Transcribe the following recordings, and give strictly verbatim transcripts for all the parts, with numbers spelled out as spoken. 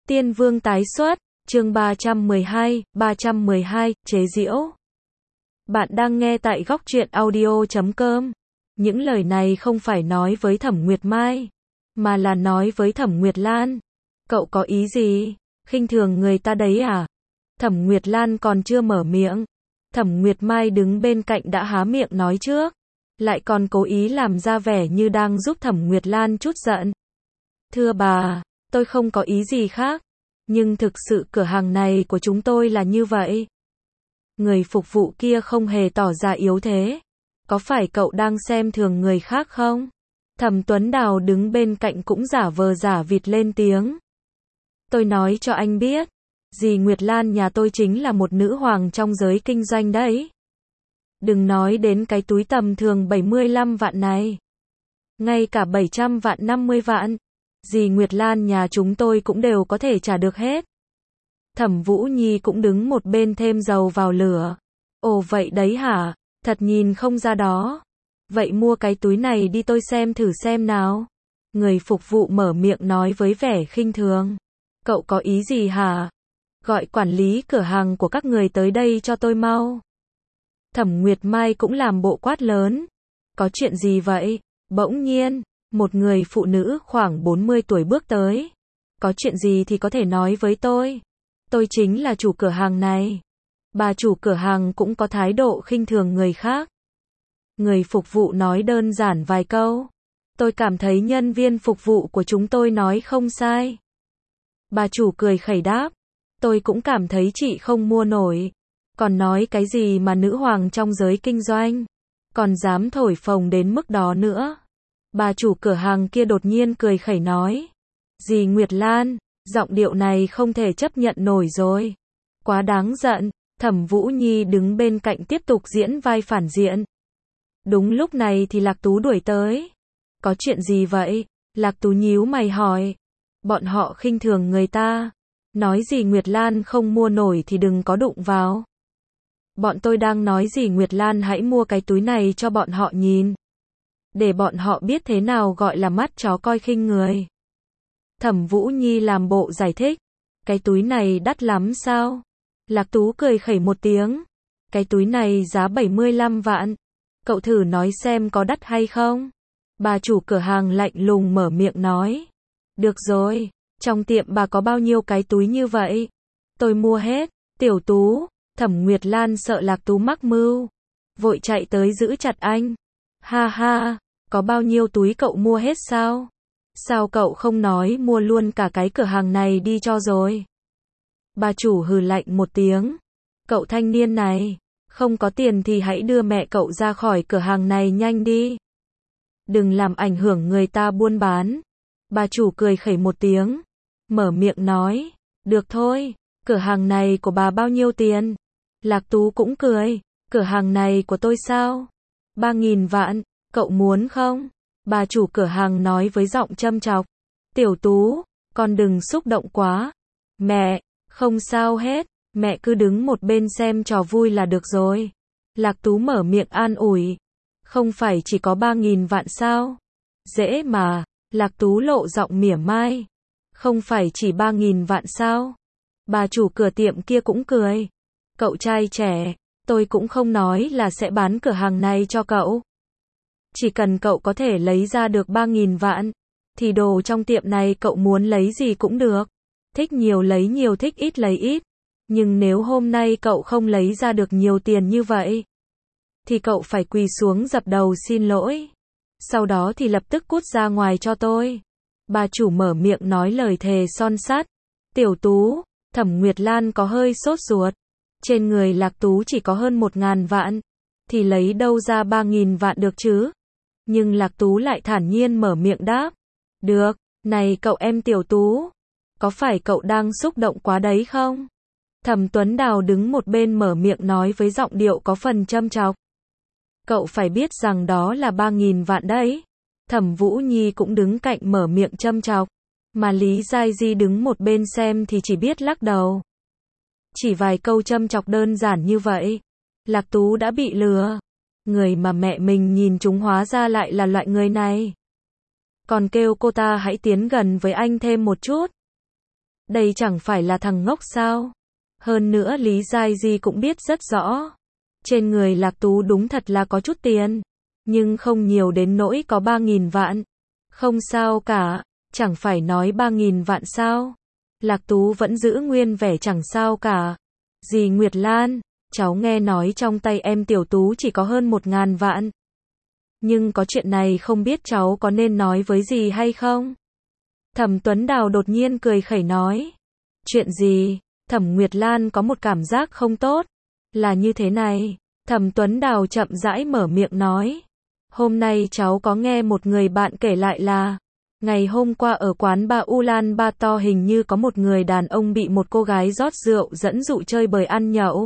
Tiên Vương tái xuất, chương ba trăm mười hai, ba trăm mười hai, chế giễu. Bạn đang nghe tại góc truyện audio chấm com. Những lời này không phải nói với Thẩm Nguyệt Mai, mà là nói với Thẩm Nguyệt Lan. Cậu có ý gì? Khinh thường người ta đấy à? Thẩm Nguyệt Lan còn chưa mở miệng. Thẩm Nguyệt Mai đứng bên cạnh đã há miệng nói trước. Lại còn cố ý làm ra vẻ như đang giúp Thẩm Nguyệt Lan trút giận. Thưa bà, tôi không có ý gì khác. Nhưng thực sự cửa hàng này của chúng tôi là như vậy. Người phục vụ kia không hề tỏ ra yếu thế. Có phải cậu đang xem thường người khác không? Thẩm Tuấn Đào đứng bên cạnh cũng giả vờ giả vịt lên tiếng. Tôi nói cho anh biết, dì Nguyệt Lan nhà tôi chính là một nữ hoàng trong giới kinh doanh đấy. Đừng nói đến cái túi tầm thường bảy mươi lăm vạn này. Ngay cả bảy trăm vạn năm mươi vạn. Dì Nguyệt Lan nhà chúng tôi cũng đều có thể trả được hết. Thẩm Vũ Nhi cũng đứng một bên thêm dầu vào lửa. Ồ vậy đấy hả? Thật nhìn không ra đó. Vậy mua cái túi này đi tôi xem thử xem nào. Người phục vụ mở miệng nói với vẻ khinh thường. Cậu có ý gì hả? Gọi quản lý cửa hàng của các người tới đây cho tôi mau. Thẩm Nguyệt Mai cũng làm bộ quát lớn. Có chuyện gì vậy? Bỗng nhiên, một người phụ nữ khoảng bốn mươi tuổi bước tới. Có chuyện gì thì có thể nói với tôi. Tôi chính là chủ cửa hàng này. Bà chủ cửa hàng cũng có thái độ khinh thường người khác. Người phục vụ nói đơn giản vài câu. Tôi cảm thấy nhân viên phục vụ của chúng tôi nói không sai. Bà chủ cười khẩy đáp. Tôi cũng cảm thấy chị không mua nổi. Còn nói cái gì mà nữ hoàng trong giới kinh doanh. Còn dám thổi phồng đến mức đó nữa. Bà chủ cửa hàng kia đột nhiên cười khẩy nói. Dì Nguyệt Lan, giọng điệu này không thể chấp nhận nổi rồi. Quá đáng giận. Thẩm Vũ Nhi đứng bên cạnh tiếp tục diễn vai phản diện. Đúng lúc này thì Lạc Tú đuổi tới. Có chuyện gì vậy? Lạc Tú nhíu mày hỏi. Bọn họ khinh thường người ta. Nói gì Nguyệt Lan không mua nổi thì đừng có đụng vào. Bọn tôi đang nói gì Nguyệt Lan hãy mua cái túi này cho bọn họ nhìn. Để bọn họ biết thế nào gọi là mắt chó coi khinh người. Thẩm Vũ Nhi làm bộ giải thích. Cái túi này đắt lắm sao? Lạc Tú cười khẩy một tiếng. Cái túi này giá bảy mươi lăm vạn. Cậu thử nói xem có đắt hay không? Bà chủ cửa hàng lạnh lùng mở miệng nói. Được rồi, trong tiệm bà có bao nhiêu cái túi như vậy? Tôi mua hết. Tiểu Tú, Thẩm Nguyệt Lan sợ Lạc Tú mắc mưu. Vội chạy tới giữ chặt anh. Ha ha, có bao nhiêu túi cậu mua hết sao? Sao cậu không nói mua luôn cả cái cửa hàng này đi cho rồi? Bà chủ hừ lạnh một tiếng. Cậu thanh niên này, không có tiền thì hãy đưa mẹ cậu ra khỏi cửa hàng này nhanh đi. Đừng làm ảnh hưởng người ta buôn bán. Bà chủ cười khẩy một tiếng. Mở miệng nói. Được thôi, cửa hàng này của bà bao nhiêu tiền? Lạc Tú cũng cười. Cửa hàng này của tôi sao? Ba nghìn vạn, cậu muốn không? Bà chủ cửa hàng nói với giọng châm chọc. Tiểu Tú, con đừng xúc động quá. Mẹ, không sao hết, mẹ cứ đứng một bên xem trò vui là được rồi. Lạc Tú mở miệng an ủi. Không phải chỉ có ba nghìn vạn sao? Dễ mà, Lạc Tú lộ giọng mỉa mai. Không phải chỉ ba nghìn vạn sao? Bà chủ cửa tiệm kia cũng cười. Cậu trai trẻ, tôi cũng không nói là sẽ bán cửa hàng này cho cậu. Chỉ cần cậu có thể lấy ra được ba nghìn vạn, thì đồ trong tiệm này cậu muốn lấy gì cũng được. Thích nhiều lấy nhiều, thích ít lấy ít. Nhưng nếu hôm nay cậu không lấy ra được nhiều tiền như vậy, thì cậu phải quỳ xuống dập đầu xin lỗi. Sau đó thì lập tức cút ra ngoài cho tôi. Bà chủ mở miệng nói lời thề son sắt. Tiểu Tú, Thẩm Nguyệt Lan có hơi sốt ruột. Trên người Lạc Tú chỉ có hơn một ngàn vạn. Thì lấy đâu ra ba nghìn vạn được chứ? Nhưng Lạc Tú lại thản nhiên mở miệng đáp. Được, này cậu em Tiểu Tú. Có phải cậu đang xúc động quá đấy không? Thẩm Tuấn Đào đứng một bên mở miệng nói với giọng điệu có phần châm chọc. Cậu phải biết rằng đó là ba nghìn vạn đấy. Thẩm Vũ Nhi cũng đứng cạnh mở miệng châm chọc. Mà Lý Giai Di đứng một bên xem thì chỉ biết lắc đầu. Chỉ vài câu châm chọc đơn giản như vậy. Lạc Tú đã bị lừa. Người mà mẹ mình nhìn chúng hóa ra lại là loại người này. Còn kêu cô ta hãy tiến gần với anh thêm một chút. Đây chẳng phải là thằng ngốc sao? Hơn nữa Lý Giai Di cũng biết rất rõ. Trên người Lạc Tú đúng thật là có chút tiền. Nhưng không nhiều đến nỗi có ba nghìn vạn. Không sao cả, chẳng phải nói ba nghìn vạn sao? Lạc Tú vẫn giữ nguyên vẻ chẳng sao cả. Dì Nguyệt Lan, cháu nghe nói trong tay em Tiểu Tú chỉ có hơn một ngàn vạn. Nhưng có chuyện này không biết cháu có nên nói với dì hay không? Thẩm Tuấn Đào đột nhiên cười khẩy nói. Chuyện gì? Thẩm Nguyệt Lan có một cảm giác không tốt. Là như thế này. Thẩm Tuấn Đào chậm rãi mở miệng nói. Hôm nay cháu có nghe một người bạn kể lại là ngày hôm qua ở quán bar Ulan Bator hình như có một người đàn ông bị một cô gái rót rượu dẫn dụ chơi bời ăn nhậu.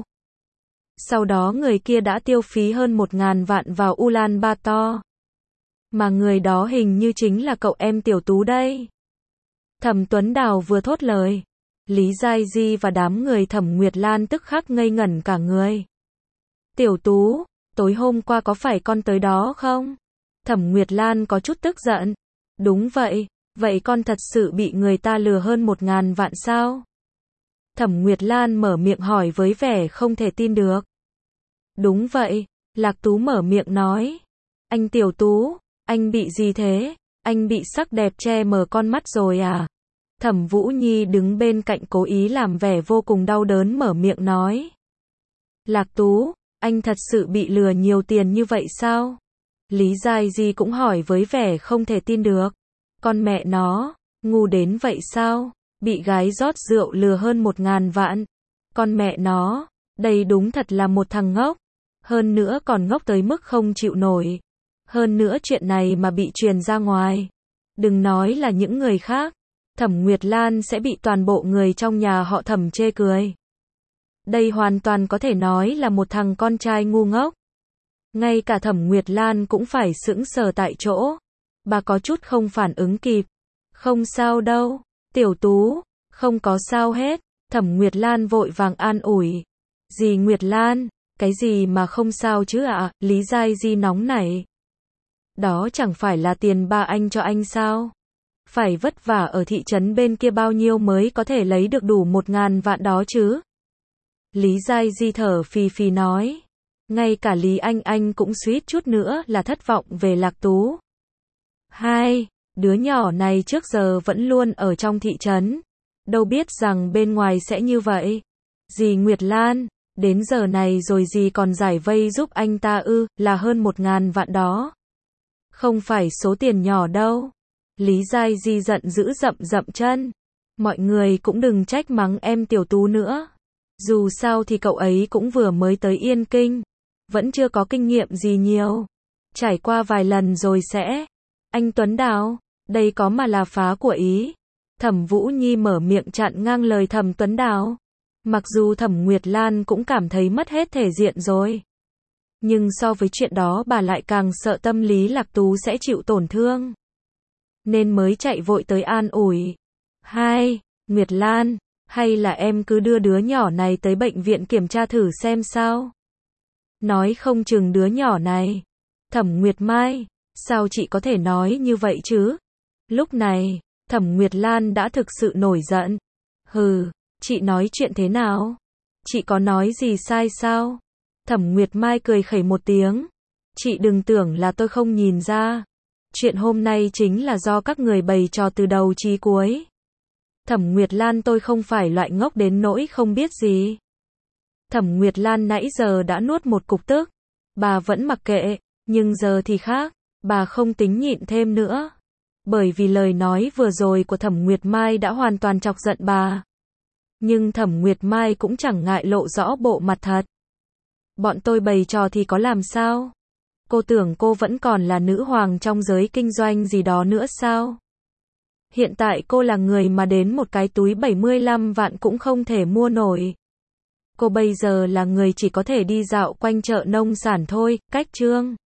Sau đó người kia đã tiêu phí hơn một ngàn vạn vào Ulan Bator. Mà người đó hình như chính là cậu em Tiểu Tú đây. Thẩm Tuấn Đào vừa thốt lời, Lý Giai Di và đám người Thẩm Nguyệt Lan tức khắc ngây ngẩn cả người. Tiểu Tú, tối hôm qua có phải con tới đó không? Thẩm Nguyệt Lan có chút tức giận. Đúng vậy, vậy con thật sự bị người ta lừa hơn một ngàn vạn sao? Thẩm Nguyệt Lan mở miệng hỏi với vẻ không thể tin được. Đúng vậy, Lạc Tú mở miệng nói. Anh Tiểu Tú, anh bị gì thế? Anh bị sắc đẹp che mờ con mắt rồi à? Thẩm Vũ Nhi đứng bên cạnh cố ý làm vẻ vô cùng đau đớn mở miệng nói. Lạc Tú, anh thật sự bị lừa nhiều tiền như vậy sao? Lý Giai Di cũng hỏi với vẻ không thể tin được. Con mẹ nó, ngu đến vậy sao? Bị gái rót rượu lừa hơn một ngàn vạn. Con mẹ nó, đây đúng thật là một thằng ngốc. Hơn nữa còn ngốc tới mức không chịu nổi. Hơn nữa chuyện này mà bị truyền ra ngoài. Đừng nói là những người khác. Thẩm Nguyệt Lan sẽ bị toàn bộ người trong nhà họ Thẩm chê cười. Đây hoàn toàn có thể nói là một thằng con trai ngu ngốc. Ngay cả Thẩm Nguyệt Lan cũng phải sững sờ tại chỗ. Bà có chút không phản ứng kịp. Không sao đâu, Tiểu Tú, không có sao hết. Thẩm Nguyệt Lan vội vàng an ủi. Dì Nguyệt Lan, cái gì mà không sao chứ ạ? À? Lý Giai Di nóng nảy. Đó chẳng phải là tiền ba anh cho anh sao? Phải vất vả ở thị trấn bên kia bao nhiêu mới có thể lấy được đủ một ngàn vạn đó chứ? Lý Giai Di thở phì phì nói. Ngay cả Lý Anh Anh cũng suýt chút nữa là thất vọng về Lạc Tú. Hai, đứa nhỏ này trước giờ vẫn luôn ở trong thị trấn. Đâu biết rằng bên ngoài sẽ như vậy. Dì Nguyệt Lan, đến giờ này rồi dì còn giải vây giúp anh ta ư, là hơn một ngàn vạn đó. Không phải số tiền nhỏ đâu. Lý Giai Di giận dữ dậm dậm chân. Mọi người cũng đừng trách mắng em Tiểu Tú nữa. Dù sao thì cậu ấy cũng vừa mới tới Yên Kinh. Vẫn chưa có kinh nghiệm gì nhiều. Trải qua vài lần rồi sẽ. Anh Tuấn Đào, đây có mà là phá của ý. Thẩm Vũ Nhi mở miệng chặn ngang lời Thẩm Tuấn Đào. Mặc dù Thẩm Nguyệt Lan cũng cảm thấy mất hết thể diện rồi. Nhưng so với chuyện đó bà lại càng sợ tâm lý Lạc Tú sẽ chịu tổn thương. Nên mới chạy vội tới an ủi. Hai, Nguyệt Lan, hay là em cứ đưa đứa nhỏ này tới bệnh viện kiểm tra thử xem sao? Nói không chừng đứa nhỏ này. Thẩm Nguyệt Mai, sao chị có thể nói như vậy chứ? Lúc này, Thẩm Nguyệt Lan đã thực sự nổi giận. Hừ, chị nói chuyện thế nào? Chị có nói gì sai sao? Thẩm Nguyệt Mai cười khẩy một tiếng. Chị đừng tưởng là tôi không nhìn ra. Chuyện hôm nay chính là do các người bày trò từ đầu chí cuối. Thẩm Nguyệt Lan tôi không phải loại ngốc đến nỗi không biết gì. Thẩm Nguyệt Lan nãy giờ đã nuốt một cục tức. Bà vẫn mặc kệ, nhưng giờ thì khác, bà không tính nhịn thêm nữa. Bởi vì lời nói vừa rồi của Thẩm Nguyệt Mai đã hoàn toàn chọc giận bà. Nhưng Thẩm Nguyệt Mai cũng chẳng ngại lộ rõ bộ mặt thật. Bọn tôi bày trò thì có làm sao? Cô tưởng cô vẫn còn là nữ hoàng trong giới kinh doanh gì đó nữa sao? Hiện tại cô là người mà đến một cái túi bảy mươi lăm vạn cũng không thể mua nổi. Cô bây giờ là người chỉ có thể đi dạo quanh chợ nông sản thôi, cách chương.